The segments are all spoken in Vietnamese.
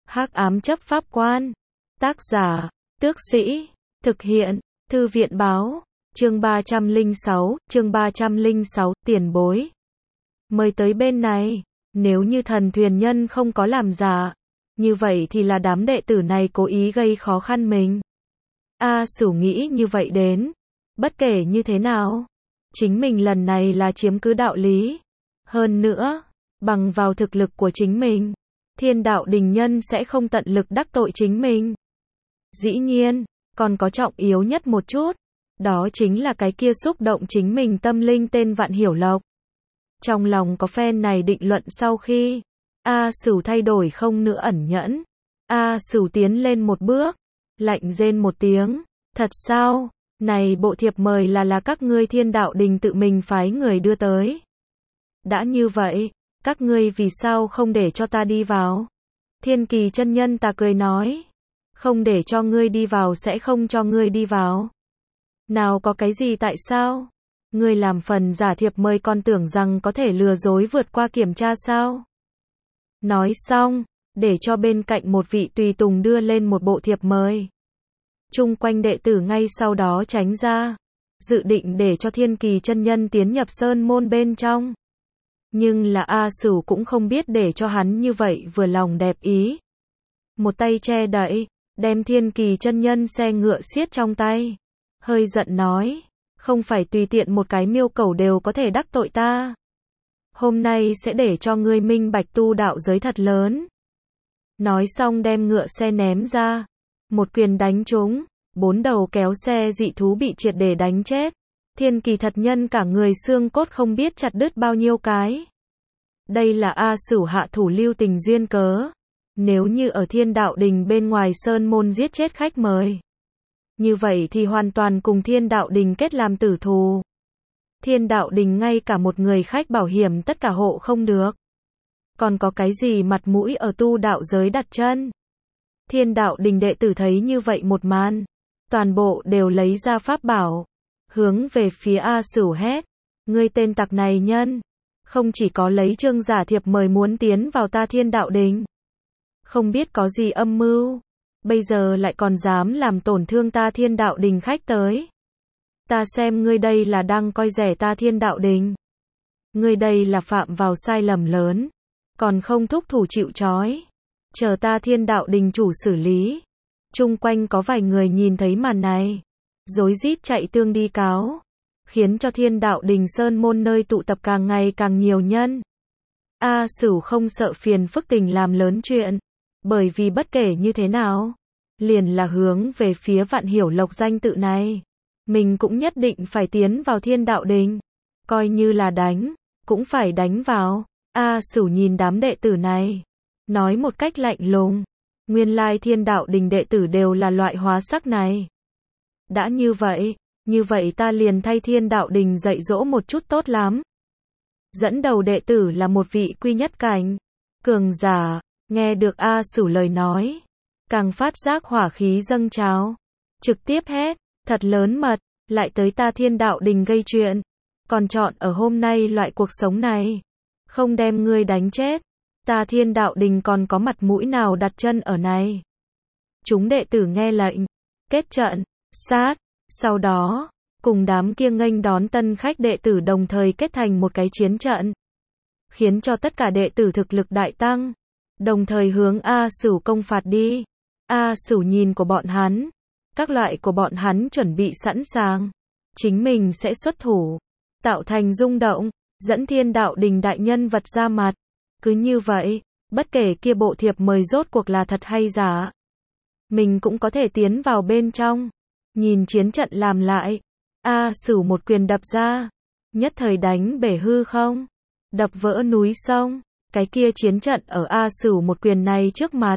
Hắc ám chấp pháp quan. Tác giả, Tước Sĩ. Thực hiện, Thư viện báo. Chương 306, tiền bối. Mời tới bên này. Nếu như Thần Thuyền Nhân không có làm giả, như vậy thì là đám đệ tử này cố ý gây khó khăn mình. A Sửu nghĩ như vậy đến. Bất kể như thế nào, chính mình lần này là chiếm cứ đạo lý. Hơn nữa, bằng vào thực lực của chính mình, Thiên Đạo Đình Nhân sẽ không tận lực đắc tội chính mình. Dĩ nhiên, còn có trọng yếu nhất một chút, đó chính là cái kia xúc động chính mình tâm linh tên Vạn Hiểu Lộc. Trong lòng có phen này định luận sau khi A Sửu thay đổi không nữa ẩn nhẫn, A Sửu tiến lên một bước, lạnh rên một tiếng, thật sao? Này bộ thiệp mời là các ngươi Thiên Đạo Đình tự mình phái người đưa tới. Đã như vậy, các ngươi vì sao không để cho ta đi vào? Thiên Kỳ chân nhân ta cười nói, không để cho ngươi đi vào sẽ không cho ngươi đi vào. Nào có cái gì tại sao? Ngươi làm phần giả thiệp mời còn tưởng rằng có thể lừa dối vượt qua kiểm tra sao? Nói xong, để cho bên cạnh một vị tùy tùng đưa lên một bộ thiệp mời. Chung quanh đệ tử ngay sau đó tránh ra, dự định để cho Thiên Kỳ chân nhân tiến nhập sơn môn bên trong. Nhưng là A Sửu cũng không biết để cho hắn như vậy vừa lòng đẹp ý. Một tay che đậy, đem Thiên Kỳ chân nhân xe ngựa xiết trong tay. Hơi giận nói, không phải tùy tiện một cái miêu cẩu đều có thể đắc tội ta. Hôm nay sẽ để cho ngươi minh bạch tu đạo giới thật lớn. Nói xong đem ngựa xe ném ra. Một quyền đánh trúng, 4 đầu kéo xe dị thú bị triệt để đánh chết. Thiên Kỳ thật nhân cả người xương cốt không biết chặt đứt bao nhiêu cái. Đây là A Sửu hạ thủ lưu tình duyên cớ. Nếu như ở Thiên Đạo Đình bên ngoài sơn môn giết chết khách mời, như vậy thì hoàn toàn cùng Thiên Đạo Đình kết làm tử thù. Thiên Đạo Đình ngay cả một người khách bảo hiểm tất cả hộ không được. Còn có cái gì mặt mũi ở tu đạo giới đặt chân? Thiên Đạo Đình đệ tử thấy như vậy một màn, toàn bộ đều lấy ra pháp bảo, hướng về phía A Sửu hét, ngươi tên tặc này nhân, không chỉ có lấy chương giả thiệp mời muốn tiến vào ta Thiên Đạo Đình, không biết có gì âm mưu, bây giờ lại còn dám làm tổn thương ta Thiên Đạo Đình khách tới. Ta xem ngươi đây là đang coi rẻ ta Thiên Đạo Đình. Ngươi đây là phạm vào sai lầm lớn, còn không thúc thủ chịu trói. Chờ ta Thiên Đạo Đình chủ xử lý. Chung quanh có vài người nhìn thấy màn này, rối rít chạy tương đi cáo, khiến cho Thiên Đạo Đình sơn môn nơi tụ tập càng ngày càng nhiều nhân. A Sửu không sợ phiền phức tình làm lớn chuyện, bởi vì bất kể như thế nào, liền là hướng về phía Vạn Hiểu Lộc danh tự này, mình cũng nhất định phải tiến vào Thiên Đạo Đình, coi như là đánh, cũng phải đánh vào. A Sửu nhìn đám đệ tử này, nói một cách lạnh lùng, nguyên lai Thiên Đạo Đình đệ tử đều là loại hóa sắc này. Đã như vậy ta liền thay Thiên Đạo Đình dạy dỗ một chút tốt lắm. Dẫn đầu đệ tử là một vị quy nhất cảnh cường giả, nghe được A Sửu lời nói, càng phát giác hỏa khí dâng trào, trực tiếp hét, thật lớn mật, lại tới ta Thiên Đạo Đình gây chuyện, còn chọn ở hôm nay loại cuộc sống này, không đem ngươi đánh chết, ta Thiên Đạo Đình còn có mặt mũi nào đặt chân ở này. Chúng đệ tử nghe lệnh, kết trận, sát, sau đó, cùng đám kia nghênh đón tân khách đệ tử đồng thời kết thành một cái chiến trận, khiến cho tất cả đệ tử thực lực đại tăng, đồng thời hướng A Sửu công phạt đi. A Sửu nhìn của bọn hắn, các loại của bọn hắn chuẩn bị sẵn sàng, chính mình sẽ xuất thủ, tạo thành rung động, dẫn Thiên Đạo Đình đại nhân vật ra mặt. Cứ như vậy, bất kể kia bộ thiệp mời rốt cuộc là thật hay giả, mình cũng có thể tiến vào bên trong. Nhìn chiến trận làm lại, A Sửu một quyền đập ra, nhất thời đánh bể hư không, đập vỡ núi sông. Cái kia chiến trận ở A Sửu một quyền này trước mặt,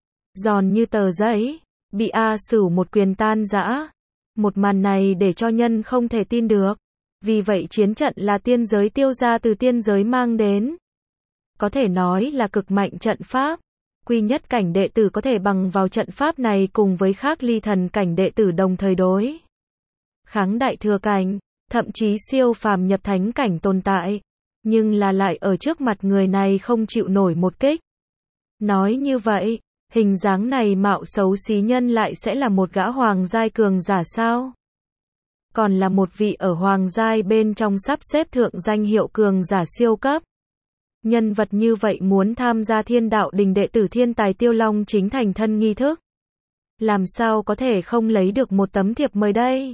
giòn như tờ giấy, bị A Sửu một quyền tan rã. Một màn này để cho nhân không thể tin được. Vì vậy chiến trận là tiên giới tiêu gia từ tiên giới mang đến. Có thể nói là cực mạnh trận pháp. Quy nhất cảnh đệ tử có thể bằng vào trận pháp này cùng với khác ly thần cảnh đệ tử đồng thời đối kháng đại thừa cảnh, thậm chí siêu phàm nhập thánh cảnh tồn tại. Nhưng là lại ở trước mặt người này không chịu nổi một kích. Nói như vậy, Hình dáng này mạo xấu xí nhân lại sẽ là một gã hoàng giai cường giả sao? Còn là một vị ở hoàng giai bên trong sắp xếp thượng danh hiệu cường giả siêu cấp. Nhân vật như vậy muốn tham gia Thiên Đạo Đình đệ tử thiên tài Tiêu Long chính thành thân nghi thức. Làm sao có thể không lấy được một tấm thiệp mời đây?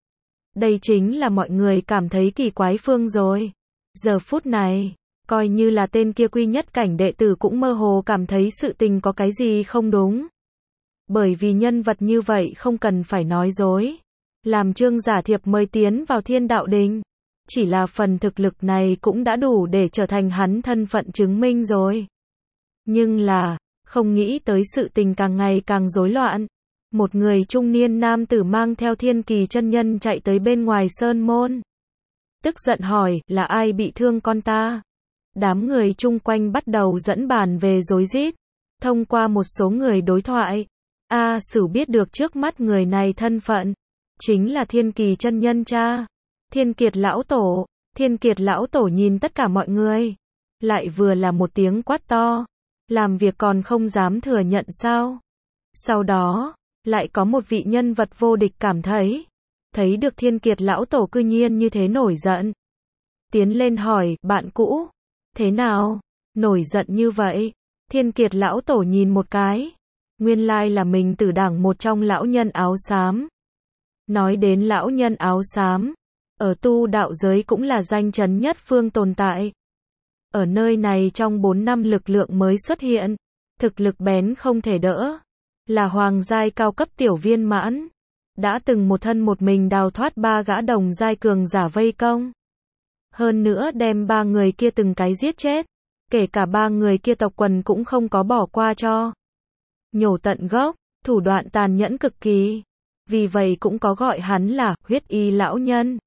Đây chính là mọi người cảm thấy kỳ quái phương rồi. Giờ phút này, coi như là tên kia quy nhất cảnh đệ tử cũng mơ hồ cảm thấy sự tình có cái gì không đúng. Bởi vì nhân vật như vậy không cần phải nói dối. Làm Trương giả thiệp mời tiến vào Thiên Đạo Đình. Chỉ là phần thực lực này cũng đã đủ để trở thành hắn thân phận chứng minh rồi. Nhưng là, không nghĩ tới sự tình càng ngày càng rối loạn. Một người trung niên nam tử mang theo Thiên Kỳ chân nhân chạy tới bên ngoài sơn môn. Tức giận hỏi, là ai bị thương con ta? Đám người chung quanh bắt đầu dẫn bàn về rối rít. Thông qua một số người đối thoại, A Sửu biết được trước mắt người này thân phận. Chính là Thiên Kỳ chân nhân cha. Thiên Kiệt lão tổ. Thiên Kiệt lão tổ nhìn tất cả mọi người. Lại vừa là một tiếng quát to. Làm việc còn không dám thừa nhận sao? Sau đó, lại có một vị nhân vật vô địch cảm thấy được Thiên Kiệt lão tổ cư nhiên như thế nổi giận. Tiến lên hỏi, bạn cũ, thế nào? Nổi giận như vậy? Thiên Kiệt lão tổ nhìn một cái. Nguyên lai là mình tử đảng một trong lão nhân áo xám. Nói đến lão nhân áo xám, ở tu đạo giới cũng là danh chấn nhất phương tồn tại. Ở nơi này trong 4 năm lực lượng mới xuất hiện, thực lực bén không thể đỡ, là hoàng giai cao cấp tiểu viên mãn, đã từng một thân một mình đào thoát 3 gã đồng giai cường giả vây công. Hơn nữa đem 3 người kia từng cái giết chết, kể cả 3 người kia tộc quần cũng không có bỏ qua cho. Nhổ tận gốc, thủ đoạn tàn nhẫn cực kỳ. Vì vậy cũng có gọi hắn là huyết y lão nhân.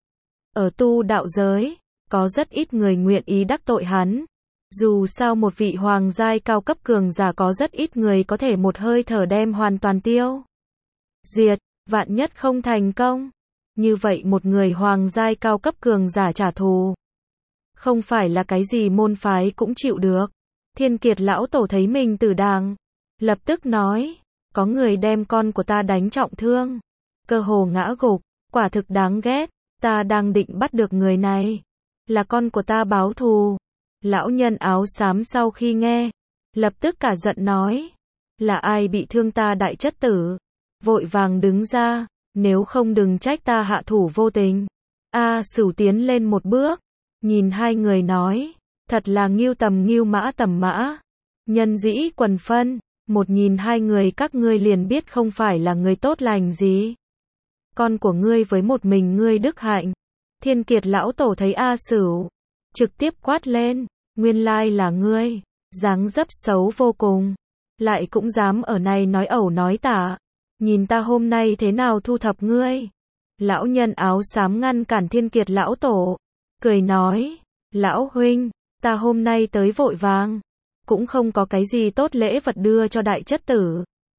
Ở tu đạo giới, có rất ít người nguyện ý đắc tội hắn. Dù sao một vị hoàng giai cao cấp cường giả có rất ít người có thể một hơi thở đem hoàn toàn tiêu diệt, vạn nhất không thành công. Như vậy một người hoàng giai cao cấp cường giả trả thù, không phải là cái gì môn phái cũng chịu được. Thiên Kiệt lão tổ thấy mình tử đàng, lập tức nói, có người đem con của ta đánh trọng thương, cơ hồ ngã gục, quả thực đáng ghét, ta đang định bắt được người này, là con của ta báo thù. Lão nhân áo xám sau khi nghe, lập tức cả giận nói, là ai bị thương ta đại chất tử, vội vàng đứng ra, nếu không đừng trách ta hạ thủ vô tình. A Sửu tiến lên một bước, nhìn hai người nói, thật là ngưu tầm ngưu mã tầm mã, nhân dĩ quần phân, một nhìn hai người các ngươi liền biết không phải là người tốt lành gì. Con của ngươi với một mình ngươi đức hạnh. Thiên Kiệt lão tổ thấy A Sửu, trực tiếp quát lên, nguyên lai là ngươi, dáng dấp xấu vô cùng, lại cũng dám ở này nói ẩu nói tả, nhìn ta hôm nay thế nào thu thập ngươi. Lão nhân áo xám ngăn cản Thiên Kiệt lão tổ, cười nói, lão huynh, ta hôm nay tới vội vàng, cũng không có cái gì tốt lễ vật đưa cho đại chất tử,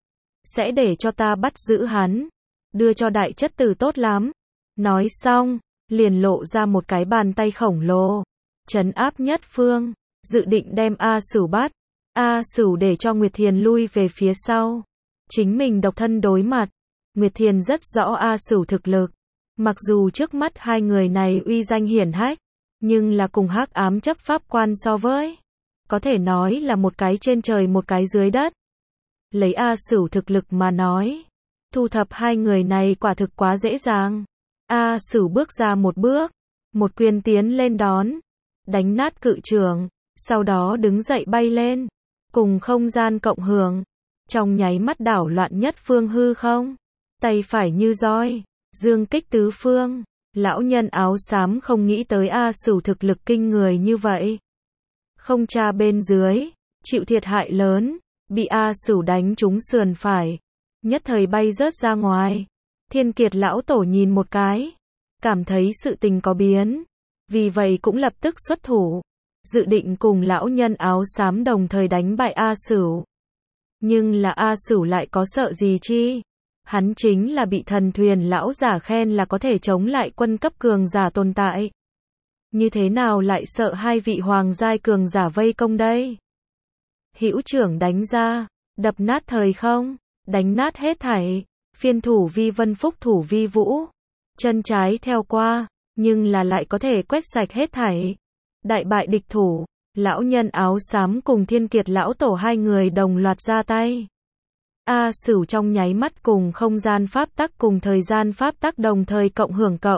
sẽ để cho ta bắt giữ hắn, đưa cho đại chất tử tốt lắm. Nói xong, liền lộ ra một cái bàn tay khổng lồ, trấn áp nhất phương, dự định đem A Sửu bắt. A Sửu để cho Nguyệt Thiền lui về phía sau, chính mình độc thân đối mặt. Nguyệt Thiền rất rõ A Sửu thực lực, mặc dù trước mắt hai người này uy danh hiển hách, nhưng là cùng Hắc Ám chấp pháp quan so với, có thể nói là một cái trên trời một cái dưới đất. Lấy A Sửu thực lực mà nói, thu thập hai người này quả thực quá dễ dàng. A Sửu bước ra một bước, một quyền tiến lên đón, đánh nát cự trường, sau đó đứng dậy bay lên, cùng không gian cộng hưởng, trong nháy mắt đảo loạn nhất phương hư không, tay phải như roi, dương kích tứ phương. Lão nhân áo xám không nghĩ tới A Sửu thực lực kinh người như vậy, không tra bên dưới, chịu thiệt hại lớn, bị A Sửu đánh trúng sườn phải, nhất thời bay rớt ra ngoài. Thiên Kiệt lão tổ nhìn một cái, cảm thấy sự tình có biến, vì vậy cũng lập tức xuất thủ, dự định cùng lão nhân áo xám đồng thời đánh bại A Sửu. Nhưng là A Sửu lại có sợ gì chi? Hắn chính là bị Thần Thuyền lão giả khen là có thể chống lại quân cấp cường giả tồn tại. Như thế nào lại sợ hai vị hoàng giai cường giả vây công đây? Hữu trưởng đánh ra, đập nát thời không, đánh nát hết thảy, phiên thủ vi vân phúc thủ vi vũ, chân trái theo qua, nhưng là lại có thể quét sạch hết thảy, đại bại địch thủ. Lão nhân áo xám cùng Thiên Kiệt lão tổ hai người đồng loạt ra tay. A Sửu trong nháy mắt cùng không gian pháp tắc cùng thời gian pháp tắc đồng thời cộng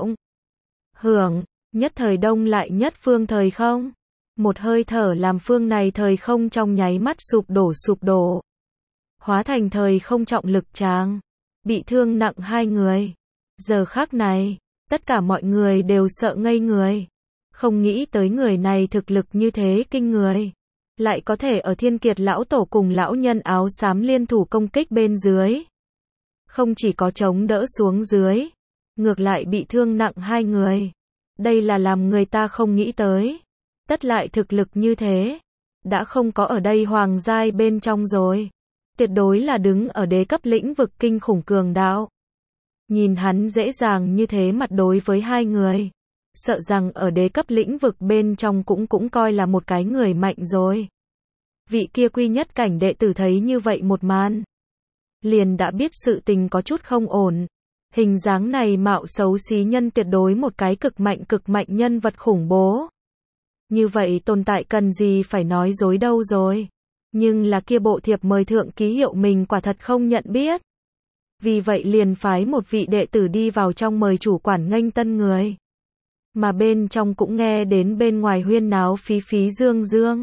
hưởng, nhất thời đông lại nhất phương thời không. Một hơi thở làm phương này thời không trong nháy mắt sụp đổ. Hóa thành thời không trọng lực tràng, bị thương nặng hai người. Giờ khắc này, tất cả mọi người đều sợ ngây người. Không nghĩ tới người này thực lực như thế kinh người. Lại có thể ở Thiên Kiệt lão tổ cùng lão nhân áo xám liên thủ công kích bên dưới. Không chỉ có chống đỡ xuống dưới, ngược lại bị thương nặng hai người. Đây là làm người ta không nghĩ tới. Tất lại thực lực như thế, đã không có ở đây hoàng giai bên trong rồi. Tuyệt đối là đứng ở đế cấp lĩnh vực kinh khủng cường đạo. Nhìn hắn dễ dàng như thế mặt đối với hai người. Sợ rằng ở đế cấp lĩnh vực bên trong cũng coi là một cái người mạnh rồi. Vị kia quy nhất cảnh đệ tử thấy như vậy một màn, liền đã biết sự tình có chút không ổn. Hình dáng này mạo xấu xí nhân tuyệt đối một cái cực mạnh nhân vật khủng bố. Như vậy tồn tại cần gì phải nói dối đâu rồi. Nhưng là kia bộ thiệp mời thượng ký hiệu mình quả thật không nhận biết. Vì vậy liền phái một vị đệ tử đi vào trong mời chủ quản nghênh tân người. Mà bên trong cũng nghe đến bên ngoài huyên náo phí dương.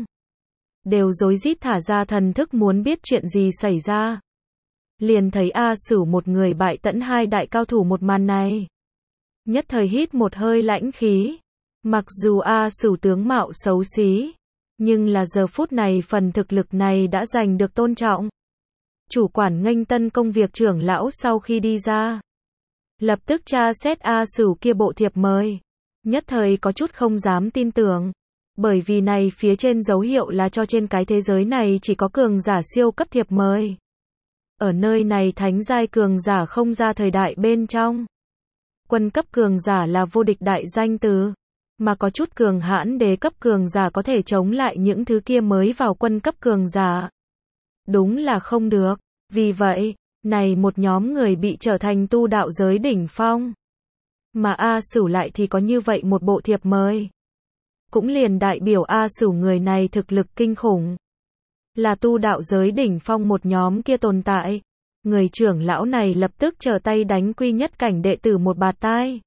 Đều rối rít thả ra thần thức muốn biết chuyện gì xảy ra. Liền thấy A Sửu một người bại tận hai đại cao thủ một màn này. Nhất thời hít một hơi lãnh khí. Mặc dù A Sửu tướng mạo xấu xí, nhưng là giờ phút này phần thực lực này đã giành được tôn trọng. Chủ quản nghênh tân công việc trưởng lão sau khi đi ra, lập tức tra xét A Sửu kia bộ thiệp mời. Nhất thời có chút không dám tin tưởng. Bởi vì này phía trên dấu hiệu là cho trên cái thế giới này chỉ có cường giả siêu cấp thiệp mời. Ở nơi này thánh giai cường giả không ra thời đại bên trong. Quân cấp cường giả là vô địch đại danh từ. Mà có chút cường hãn đế cấp cường giả có thể chống lại những thứ kia mới vào quân cấp cường giả. Đúng là không được. Vì vậy, này một nhóm người bị trở thành tu đạo giới đỉnh phong. Mà A Sửu lại thì có như vậy một bộ thiệp mời. Cũng liền đại biểu A Sửu người này thực lực kinh khủng. Là tu đạo giới đỉnh phong một nhóm kia tồn tại. Người trưởng lão này lập tức trở tay đánh quy nhất cảnh đệ tử một bạt tai.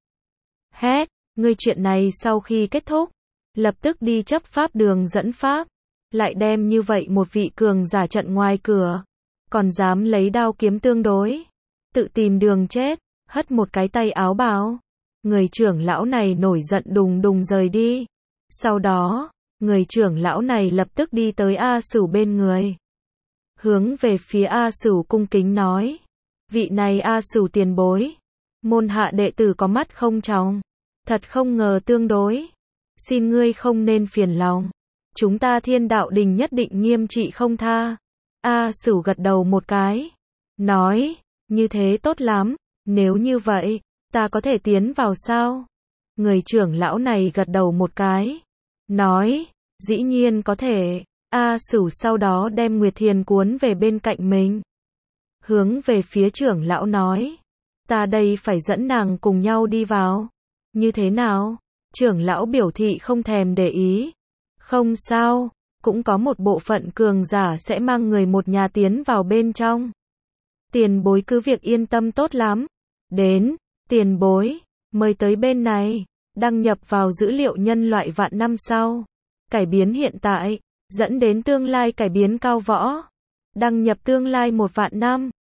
Hét, ngươi chuyện này sau khi kết thúc, lập tức đi chấp pháp đường dẫn pháp. Lại đem như vậy một vị cường giả trận ngoài cửa. Còn dám lấy đao kiếm tương đối. Tự tìm đường chết, hất một cái tay áo bào. Người trưởng lão này nổi giận đùng rời đi. Sau đó, người trưởng lão này lập tức đi tới A Sửu bên người. Hướng về phía A Sửu cung kính nói. Vị này A Sửu tiền bối. Môn hạ đệ tử có mắt không tròng. Thật không ngờ tương đối. Xin ngươi không nên phiền lòng. Chúng ta Thiên Đạo Đình nhất định nghiêm trị không tha. A Sửu gật đầu một cái. Nói, như thế tốt lắm. Nếu như vậy, ta có thể tiến vào sao? Người trưởng lão này gật đầu một cái. Nói, dĩ nhiên có thể. A Sửu sau đó đem Nguyệt Thiền cuốn về bên cạnh mình. Hướng về phía trưởng lão nói. Ta đây phải dẫn nàng cùng nhau đi vào. Như thế nào? Trưởng lão biểu thị không thèm để ý. Không sao, cũng có một bộ phận cường giả sẽ mang người một nhà tiến vào bên trong. Tiền bối cứ việc yên tâm tốt lắm. Đến, tiền bối, mời tới bên này. Đăng nhập vào dữ liệu nhân loại vạn năm sau. Cải biến hiện tại, dẫn đến tương lai cải biến cao võ. Đăng nhập tương lai 1 vạn năm.